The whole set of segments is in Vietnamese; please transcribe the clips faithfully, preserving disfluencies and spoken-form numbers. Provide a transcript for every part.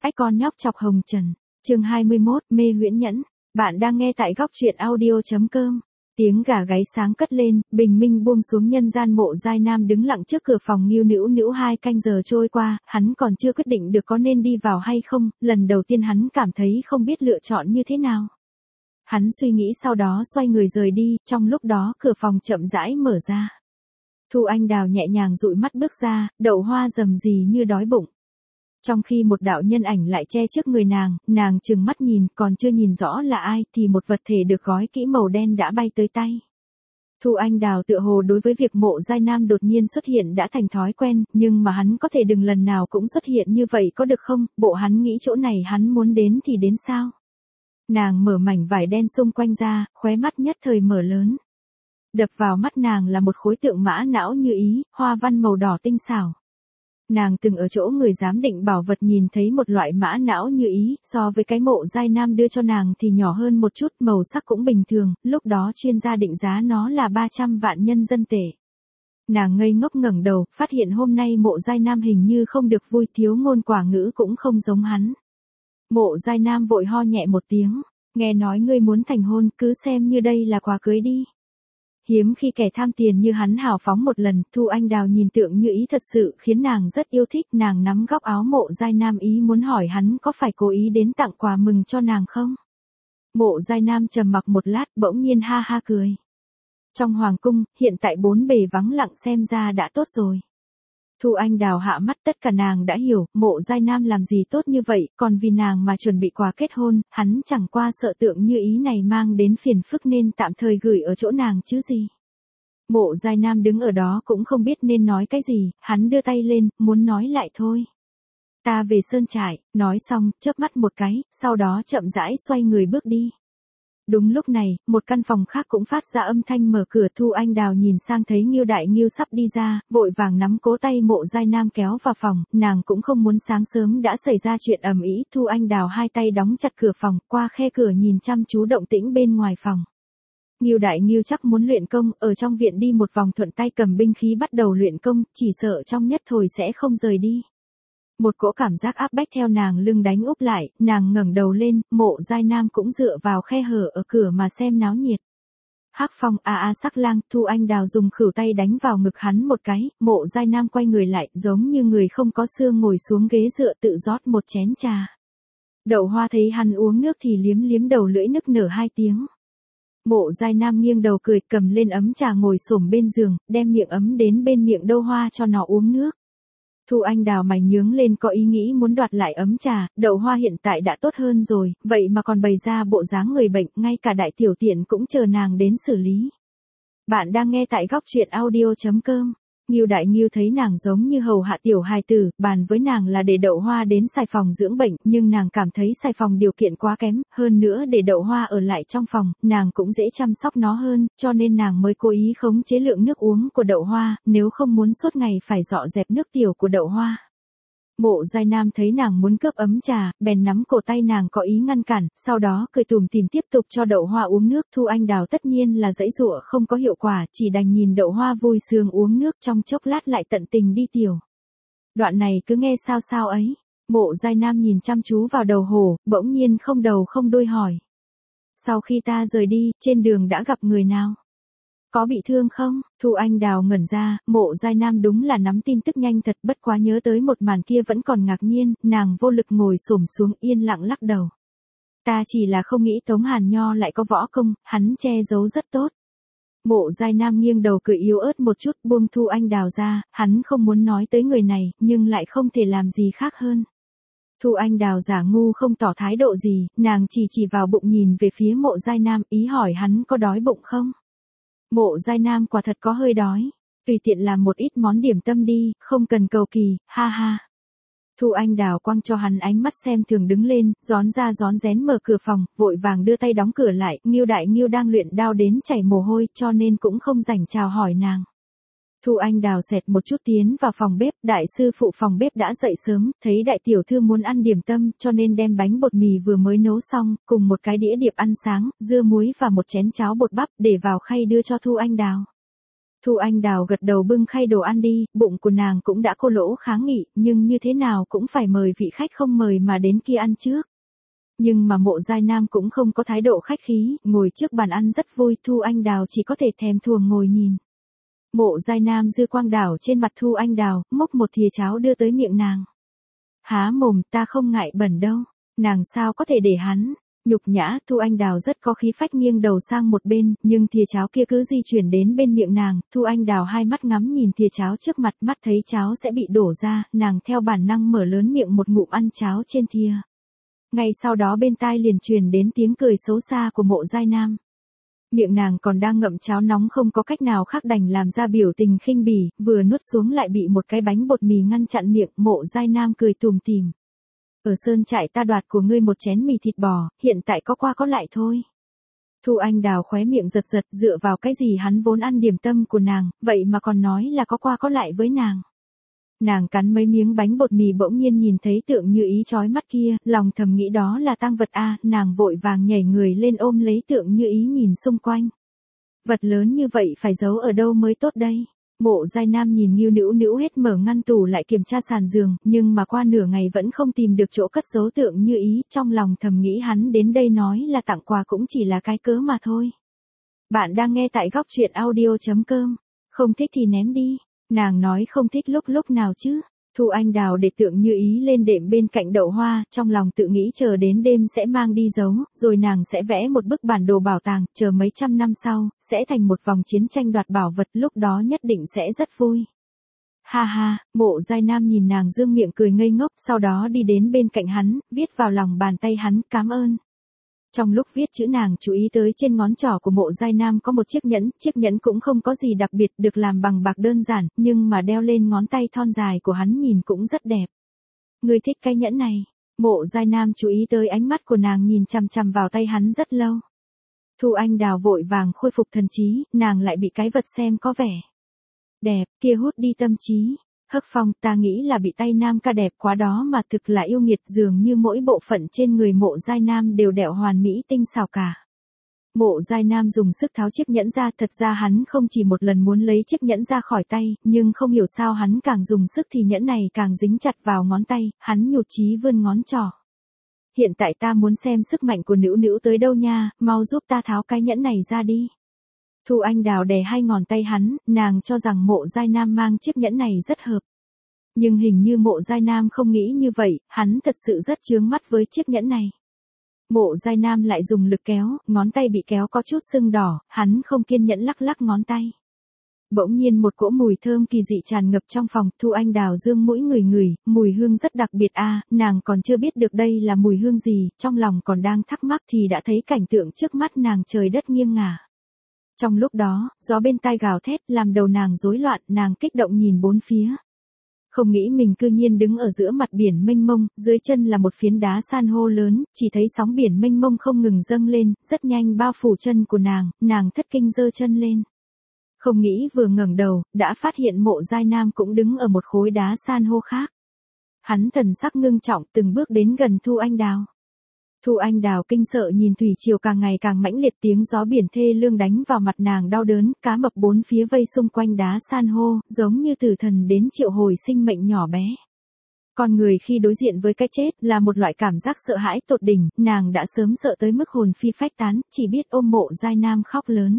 Ách con nhóc chọc hồng trần. Chương hai mươi mốt, mê huyễn nhẫn. Bạn đang nghe tại góc truyện audio chấm com. Tiếng gà gáy sáng cất lên, bình minh buông xuống nhân gian. Mộ Giai Nam đứng lặng trước cửa phòng nghiêu nữu nữu. Hai canh giờ trôi qua, hắn còn chưa quyết định được có nên đi vào hay không. Lần đầu tiên hắn cảm thấy không biết lựa chọn như thế nào. Hắn suy nghĩ sau đó xoay người rời đi, trong lúc đó cửa phòng chậm rãi mở ra. Thu Anh Đào nhẹ nhàng dụi mắt bước ra, Đậu Hoa rầm rì như đói bụng. Trong khi một đạo nhân ảnh lại che trước người nàng, nàng trừng mắt nhìn, còn chưa nhìn rõ là ai, thì một vật thể được gói kỹ màu đen đã bay tới tay. Thu Anh Đào tựa hồ đối với việc Mộ Giai Nam đột nhiên xuất hiện đã thành thói quen, nhưng mà hắn có thể đừng lần nào cũng xuất hiện như vậy có được không, bộ hắn nghĩ chỗ này hắn muốn đến thì đến sao? Nàng mở mảnh vải đen xung quanh ra, khóe mắt nhất thời mở lớn. Đập vào mắt nàng là một khối tượng mã não như ý, hoa văn màu đỏ tinh xảo. Nàng từng ở chỗ người giám định bảo vật nhìn thấy một loại mã não như ý, so với cái Mộ Giai Nam đưa cho nàng thì nhỏ hơn một chút, màu sắc cũng bình thường, lúc đó chuyên gia định giá nó là ba trăm vạn nhân dân tệ. Nàng ngây ngốc ngẩng đầu, phát hiện hôm nay Mộ Giai Nam hình như không được vui, thiếu ngôn quả ngữ cũng không giống hắn. Mộ Giai Nam vội ho nhẹ một tiếng, nghe nói ngươi muốn thành hôn, cứ xem như đây là quà cưới đi. Hiếm khi kẻ tham tiền như hắn hào phóng một lần, Thu Anh Đào nhìn tượng như ý thật sự khiến nàng rất yêu thích. Nàng nắm góc áo Mộ Giai Nam ý muốn hỏi hắn có phải cố ý đến tặng quà mừng cho nàng không. Mộ Giai Nam trầm mặc một lát, bỗng nhiên ha ha cười. Trong hoàng cung, hiện tại bốn bề vắng lặng xem ra đã tốt rồi. Thu Anh Đào hạ mắt, tất cả nàng đã hiểu, Mộ Giai Nam làm gì tốt như vậy, còn vì nàng mà chuẩn bị quà kết hôn, hắn chẳng qua sợ tượng như ý này mang đến phiền phức nên tạm thời gửi ở chỗ nàng chứ gì. Mộ Giai Nam đứng ở đó cũng không biết nên nói cái gì, hắn đưa tay lên, muốn nói lại thôi. Ta về sơn trại, nói xong, chớp mắt một cái, sau đó chậm rãi xoay người bước đi. Đúng lúc này, một căn phòng khác cũng phát ra âm thanh mở cửa. Thu Anh Đào nhìn sang thấy Nghiêu Đại Nghiêu sắp đi ra, vội vàng nắm cố tay Mộ Giai Nam kéo vào phòng, nàng cũng không muốn sáng sớm đã xảy ra chuyện ầm ĩ. Thu Anh Đào hai tay đóng chặt cửa phòng, qua khe cửa nhìn chăm chú động tĩnh bên ngoài phòng. Nghiêu Đại Nghiêu chắc muốn luyện công, ở trong viện đi một vòng thuận tay cầm binh khí bắt đầu luyện công, chỉ sợ trong nhất thời sẽ không rời đi. Một cỗ cảm giác áp bách theo nàng lưng đánh úp lại, nàng ngẩng đầu lên, Mộ Giai Nam cũng dựa vào khe hở ở cửa mà xem náo nhiệt. Hắc Phong a a sắc lang, Thu Anh Đào dùng khuỷu tay đánh vào ngực hắn một cái, Mộ Giai Nam quay người lại, giống như người không có xương ngồi xuống ghế dựa tự rót một chén trà. Đậu Hoa thấy hắn uống nước thì liếm liếm đầu lưỡi nức nở hai tiếng. Mộ Giai Nam nghiêng đầu cười, cầm lên ấm trà ngồi xổm bên giường, đem miệng ấm đến bên miệng Đậu Hoa cho nó uống nước. Thu Anh Đào mày nhướng lên, có ý nghĩ muốn đoạt lại ấm trà. Đậu Hoa hiện tại đã tốt hơn rồi, vậy mà còn bày ra bộ dáng người bệnh, ngay cả đại tiểu tiện cũng chờ nàng đến xử lý. Bạn đang nghe tại góc truyện audio chấm com. Nghiêu Đại Nghiêu thấy nàng giống như hầu hạ tiểu hài tử, bàn với nàng là để Đậu Hoa đến Sài Phòng dưỡng bệnh, nhưng nàng cảm thấy Sài Phòng điều kiện quá kém, hơn nữa để Đậu Hoa ở lại trong phòng, nàng cũng dễ chăm sóc nó hơn, cho nên nàng mới cố ý khống chế lượng nước uống của Đậu Hoa, nếu không muốn suốt ngày phải dọ dẹp nước tiểu của Đậu Hoa. Mộ Giai Nam thấy nàng muốn cướp ấm trà, bèn nắm cổ tay nàng có ý ngăn cản, sau đó cười tủm tỉm tiếp tục cho Đậu Hoa uống nước. Thu Anh Đào tất nhiên là giãy giụa không có hiệu quả, chỉ đành nhìn Đậu Hoa vui sướng uống nước, trong chốc lát lại tận tình đi tiểu. Đoạn này cứ nghe sao sao ấy. Mộ Giai Nam nhìn chăm chú vào đầu hồ, bỗng nhiên không đầu không đuôi hỏi. Sau khi ta rời đi, trên đường đã gặp người nào? Có bị thương không? Thu Anh Đào ngẩn ra, Mộ Giai Nam đúng là nắm tin tức nhanh thật, bất quá nhớ tới một màn kia vẫn còn ngạc nhiên, nàng vô lực ngồi xổm xuống yên lặng lắc đầu. Ta chỉ là không nghĩ Tống Hàn Nho lại có võ công, hắn che giấu rất tốt. Mộ Giai Nam nghiêng đầu cười yếu ớt một chút, buông Thu Anh Đào ra, hắn không muốn nói tới người này, nhưng lại không thể làm gì khác hơn. Thu Anh Đào giả ngu không tỏ thái độ gì, nàng chỉ chỉ vào bụng nhìn về phía Mộ Giai Nam, ý hỏi hắn có đói bụng không. Mộ Giai Nam quả thật có hơi đói, tùy tiện làm một ít món điểm tâm đi, không cần cầu kỳ, ha ha. Thu Anh Đào quăng cho hắn ánh mắt xem thường, đứng lên, rón ra rón rén mở cửa phòng, vội vàng đưa tay đóng cửa lại. Nghiêu Đại Nghiêu đang luyện đao đến chảy mồ hôi, cho nên cũng không rảnh chào hỏi nàng. Thu Anh Đào xẹt một chút tiến vào phòng bếp, đại sư phụ phòng bếp đã dậy sớm, thấy đại tiểu thư muốn ăn điểm tâm, cho nên đem bánh bột mì vừa mới nấu xong, cùng một cái đĩa điệp ăn sáng, dưa muối và một chén cháo bột bắp để vào khay đưa cho Thu Anh Đào. Thu Anh Đào gật đầu bưng khay đồ ăn đi, bụng của nàng cũng đã cô lỗ kháng nghị, nhưng như thế nào cũng phải mời vị khách không mời mà đến kia ăn trước. Nhưng mà Mộ Giai Nam cũng không có thái độ khách khí, ngồi trước bàn ăn rất vui, Thu Anh Đào chỉ có thể thèm thuồng ngồi nhìn. Mộ Giai Nam dư quang đảo trên mặt Thu Anh Đào, múc một thìa cháo đưa tới miệng nàng. Há mồm, ta không ngại bẩn đâu, nàng sao có thể để hắn. Nhục nhã, Thu Anh Đào rất có khí phách nghiêng đầu sang một bên, nhưng thìa cháo kia cứ di chuyển đến bên miệng nàng, Thu Anh Đào hai mắt ngắm nhìn thìa cháo trước mặt, mắt thấy cháo sẽ bị đổ ra, nàng theo bản năng mở lớn miệng một ngụm ăn cháo trên thìa. Ngay sau đó bên tai liền truyền đến tiếng cười xấu xa của Mộ Giai Nam. Miệng nàng còn đang ngậm cháo nóng không có cách nào khác đành làm ra biểu tình khinh bỉ, vừa nuốt xuống lại bị một cái bánh bột mì ngăn chặn miệng, Mộ Giai Nam cười tủm tỉm. Ở sơn trại ta đoạt của ngươi một chén mì thịt bò, hiện tại có qua có lại thôi. Thu Anh Đào khóe miệng giật giật, dựa vào cái gì hắn vốn ăn điểm tâm của nàng, vậy mà còn nói là có qua có lại với nàng. Nàng cắn mấy miếng bánh bột mì bỗng nhiên nhìn thấy Tượng Như Ý chói mắt kia, lòng thầm nghĩ đó là tang vật a, nàng vội vàng nhảy người lên ôm lấy Tượng Như Ý nhìn xung quanh. Vật lớn như vậy phải giấu ở đâu mới tốt đây? Mộ Giai Nam nhìn Ngưu Nữu Nữu hết mở ngăn tủ lại kiểm tra sàn giường, nhưng mà qua nửa ngày vẫn không tìm được chỗ cất giấu Tượng Như Ý, trong lòng thầm nghĩ hắn đến đây nói là tặng quà cũng chỉ là cái cớ mà thôi. Bạn đang nghe tại góc truyện audio chấm com, không thích thì ném đi, nàng nói không thích lúc lúc nào chứ. Thu Anh Đào để Tượng Như Ý lên đệm bên cạnh đậu hoa, trong lòng tự nghĩ chờ đến đêm sẽ mang đi giấu, rồi nàng sẽ vẽ một bức bản đồ bảo tàng, chờ mấy trăm năm sau, sẽ thành một vòng chiến tranh đoạt bảo vật, lúc đó nhất định sẽ rất vui. Ha ha, Mộ Giai Nam nhìn nàng dương miệng cười ngây ngốc, sau đó đi đến bên cạnh hắn, viết vào lòng bàn tay hắn, cảm ơn. Trong lúc viết chữ nàng chú ý tới trên ngón trỏ của Mộ Giai Nam có một chiếc nhẫn, chiếc nhẫn cũng không có gì đặc biệt, được làm bằng bạc đơn giản, nhưng mà đeo lên ngón tay thon dài của hắn nhìn cũng rất đẹp. Ngươi thích cái nhẫn này? Mộ Giai Nam chú ý tới ánh mắt của nàng nhìn chằm chằm vào tay hắn rất lâu. Thu Anh Đào vội vàng khôi phục thần trí, nàng lại bị cái vật xem có vẻ đẹp kia hút đi tâm trí. Hắc Phong, ta nghĩ là bị tay Nam ca đẹp quá đó mà, thực là yêu nghiệt, dường như mỗi bộ phận trên người Mộ Giai Nam đều đẹo hoàn mỹ tinh xảo cả. Mộ Giai Nam dùng sức tháo chiếc nhẫn ra, thật ra hắn không chỉ một lần muốn lấy chiếc nhẫn ra khỏi tay, nhưng không hiểu sao hắn càng dùng sức thì nhẫn này càng dính chặt vào ngón tay, hắn nhụt chí vươn ngón trỏ. Hiện tại ta muốn xem sức mạnh của Nữu Nữu tới đâu nha, mau giúp ta tháo cái nhẫn này ra đi. Thu Anh Đào đè hai ngón tay hắn, nàng cho rằng Mộ Giai Nam mang chiếc nhẫn này rất hợp. Nhưng hình như Mộ Giai Nam không nghĩ như vậy, hắn thật sự rất chướng mắt với chiếc nhẫn này. Mộ Giai Nam lại dùng lực kéo, ngón tay bị kéo có chút sưng đỏ, hắn không kiên nhẫn lắc lắc ngón tay. Bỗng nhiên một cỗ mùi thơm kỳ dị tràn ngập trong phòng, Thu Anh Đào dương mũi ngửi ngửi, mùi hương rất đặc biệt a, nàng còn chưa biết được đây là mùi hương gì, trong lòng còn đang thắc mắc thì đã thấy cảnh tượng trước mắt nàng trời đất nghiêng ngả. Trong lúc đó, gió bên tai gào thét, làm đầu nàng rối loạn, nàng kích động nhìn bốn phía. Không nghĩ mình cư nhiên đứng ở giữa mặt biển mênh mông, dưới chân là một phiến đá san hô lớn, chỉ thấy sóng biển mênh mông không ngừng dâng lên, rất nhanh bao phủ chân của nàng, nàng thất kinh giơ chân lên. Không nghĩ vừa ngẩng đầu, đã phát hiện Mộ Giai Nam cũng đứng ở một khối đá san hô khác. Hắn thần sắc ngưng trọng từng bước đến gần Thu Anh Đào. Thu Anh Đào kinh sợ nhìn thủy triều càng ngày càng mãnh liệt, tiếng gió biển thê lương đánh vào mặt nàng đau đớn, cá mập bốn phía vây xung quanh đá san hô, giống như tử thần đến triệu hồi sinh mệnh nhỏ bé. Con người khi đối diện với cái chết là một loại cảm giác sợ hãi tột đỉnh, nàng đã sớm sợ tới mức hồn phi phách tán, chỉ biết ôm Mộ Giai Nam khóc lớn.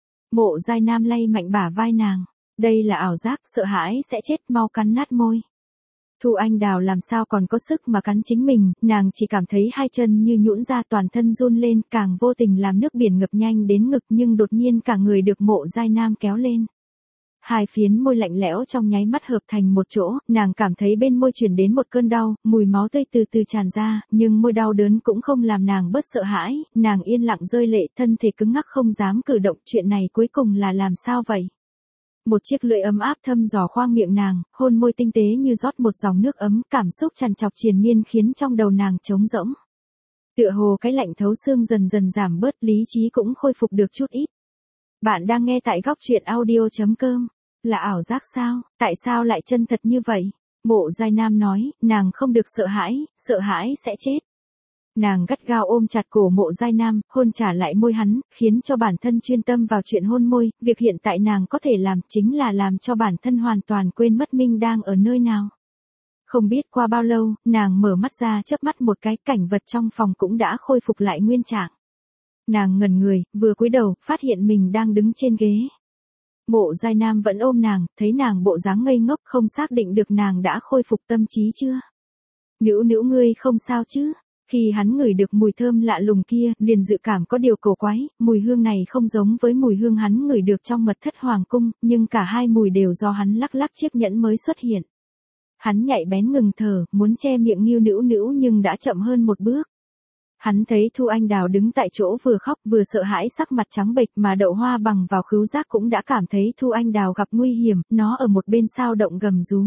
Mộ Giai Nam lay mạnh bả vai nàng, đây là ảo giác, sợ hãi sẽ chết, mau cắn nát môi. Thu Anh Đào làm sao còn có sức mà cắn chính mình, nàng chỉ cảm thấy hai chân như nhũn ra, toàn thân run lên, càng vô tình làm nước biển ngập nhanh đến ngực, nhưng đột nhiên cả người được Mộ Giai Nam kéo lên. Hai phiến môi lạnh lẽo trong nháy mắt hợp thành một chỗ, nàng cảm thấy bên môi truyền đến một cơn đau, mùi máu tươi từ từ tràn ra, nhưng môi đau đớn cũng không làm nàng bớt sợ hãi, nàng yên lặng rơi lệ, thân thể cứng ngắc không dám cử động, chuyện này cuối cùng là làm sao vậy? Một chiếc lưỡi ấm áp thâm dò khoang miệng nàng, hôn môi tinh tế như rót một dòng nước ấm, cảm xúc tràn trọc triền miên khiến trong đầu nàng trống rỗng. Tựa hồ cái lạnh thấu xương dần dần giảm bớt, lý trí cũng khôi phục được chút ít. Bạn đang nghe tại góc truyện audio chấm com. Là ảo giác sao, tại sao lại chân thật như vậy? Mộ Giai Nam nói, nàng không được sợ hãi, sợ hãi sẽ chết. Nàng gắt gao ôm chặt cổ Mộ Giai Nam, hôn trả lại môi hắn, khiến cho bản thân chuyên tâm vào chuyện hôn môi, việc hiện tại nàng có thể làm chính là làm cho bản thân hoàn toàn quên mất Minh đang ở nơi nào. Không biết qua bao lâu, nàng mở mắt ra chớp mắt một cái, cảnh vật trong phòng cũng đã khôi phục lại nguyên trạng. Nàng ngẩn người, vừa cúi đầu, phát hiện mình đang đứng trên ghế. Mộ Giai Nam vẫn ôm nàng, thấy nàng bộ dáng ngây ngốc, không xác định được nàng đã khôi phục tâm trí chưa. Nữu nữu ngươi không sao chứ? Khi hắn ngửi được mùi thơm lạ lùng kia, liền dự cảm có điều cổ quái, mùi hương này không giống với mùi hương hắn ngửi được trong mật thất hoàng cung, nhưng cả hai mùi đều do hắn lắc lắc chiếc nhẫn mới xuất hiện. Hắn nhạy bén ngừng thở, muốn che miệng Ngưu Nữu Nữu nhưng đã chậm hơn một bước. Hắn thấy Thu Anh Đào đứng tại chỗ vừa khóc vừa sợ hãi, sắc mặt trắng bệch, mà Đậu Hoa bằng vào khứu giác cũng đã cảm thấy Thu Anh Đào gặp nguy hiểm, nó ở một bên sao động gầm rú.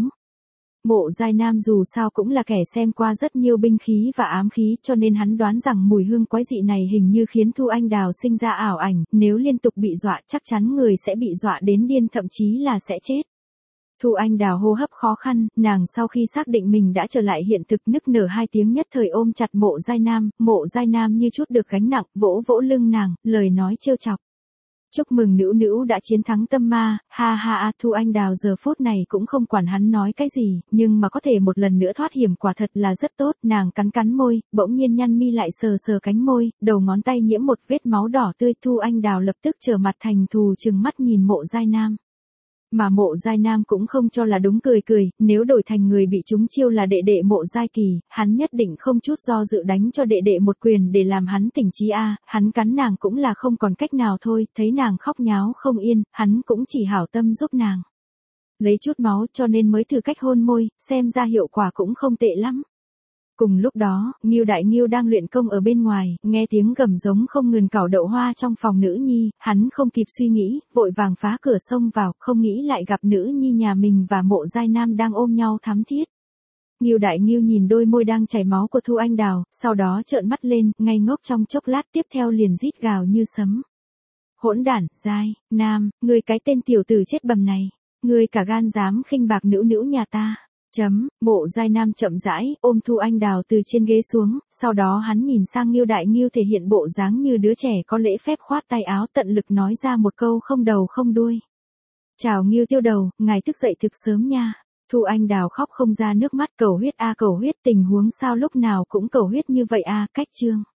Mộ Giai Nam dù sao cũng là kẻ xem qua rất nhiều binh khí và ám khí, cho nên hắn đoán rằng mùi hương quái dị này hình như khiến Thu Anh Đào sinh ra ảo ảnh, nếu liên tục bị dọa chắc chắn người sẽ bị dọa đến điên, thậm chí là sẽ chết. Thu Anh Đào hô hấp khó khăn, nàng sau khi xác định mình đã trở lại hiện thực nức nở hai tiếng, nhất thời ôm chặt Mộ Giai Nam, Mộ Giai Nam như chút được gánh nặng, vỗ vỗ lưng nàng, lời nói trêu chọc. Chúc mừng Nữu Nữu đã chiến thắng tâm ma, ha ha ha. Thu Anh Đào giờ phút này cũng không quản hắn nói cái gì, nhưng mà có thể một lần nữa thoát hiểm quả thật là rất tốt, nàng cắn cắn môi, bỗng nhiên nhăn mi lại sờ sờ cánh môi, đầu ngón tay nhiễm một vết máu đỏ tươi. Thu Anh Đào lập tức trở mặt thành thù trừng mắt nhìn Mộ Giai Nam. Mà Mộ Giai Nam cũng không cho là đúng, cười cười, nếu đổi thành người bị trúng chiêu là đệ đệ Mộ Giai Kỳ, hắn nhất định không chút do dự đánh cho đệ đệ một quyền để làm hắn tỉnh trí a. Hắn cắn nàng cũng là không còn cách nào thôi, thấy nàng khóc nháo không yên, hắn cũng chỉ hảo tâm giúp nàng lấy chút máu, cho nên mới thử cách hôn môi, xem ra hiệu quả cũng không tệ lắm. Cùng lúc đó, Ngưu Đại Ngưu đang luyện công ở bên ngoài, nghe tiếng gầm giống không ngừng cào Đậu Hoa trong phòng nữ nhi, hắn không kịp suy nghĩ, vội vàng phá cửa xông vào, không nghĩ lại gặp nữ nhi nhà mình và Mộ Giai Nam đang ôm nhau thắm thiết. Ngưu Đại Ngưu nhìn đôi môi đang chảy máu của Thu Anh Đào, sau đó trợn mắt lên, ngây ngốc trong chốc lát, tiếp theo liền rít gào như sấm. Hỗn đản, Giai Nam, ngươi cái tên tiểu tử chết bầm này, ngươi cả gan dám khinh bạc Nữu Nữu nhà ta. Chấm, Mộ Giai Nam chậm rãi ôm Thu Anh Đào từ trên ghế xuống, sau đó hắn nhìn sang Ngưu Đại Ngưu thể hiện bộ dáng như đứa trẻ có lễ phép, khoát tay áo tận lực nói ra một câu không đầu không đuôi. Chào Ngưu Tiêu Đầu, ngài thức dậy thực sớm nha. Thu Anh Đào khóc không ra nước mắt, cầu huyết a cầu huyết, tình huống sao lúc nào cũng cầu huyết như vậy a, cách chương.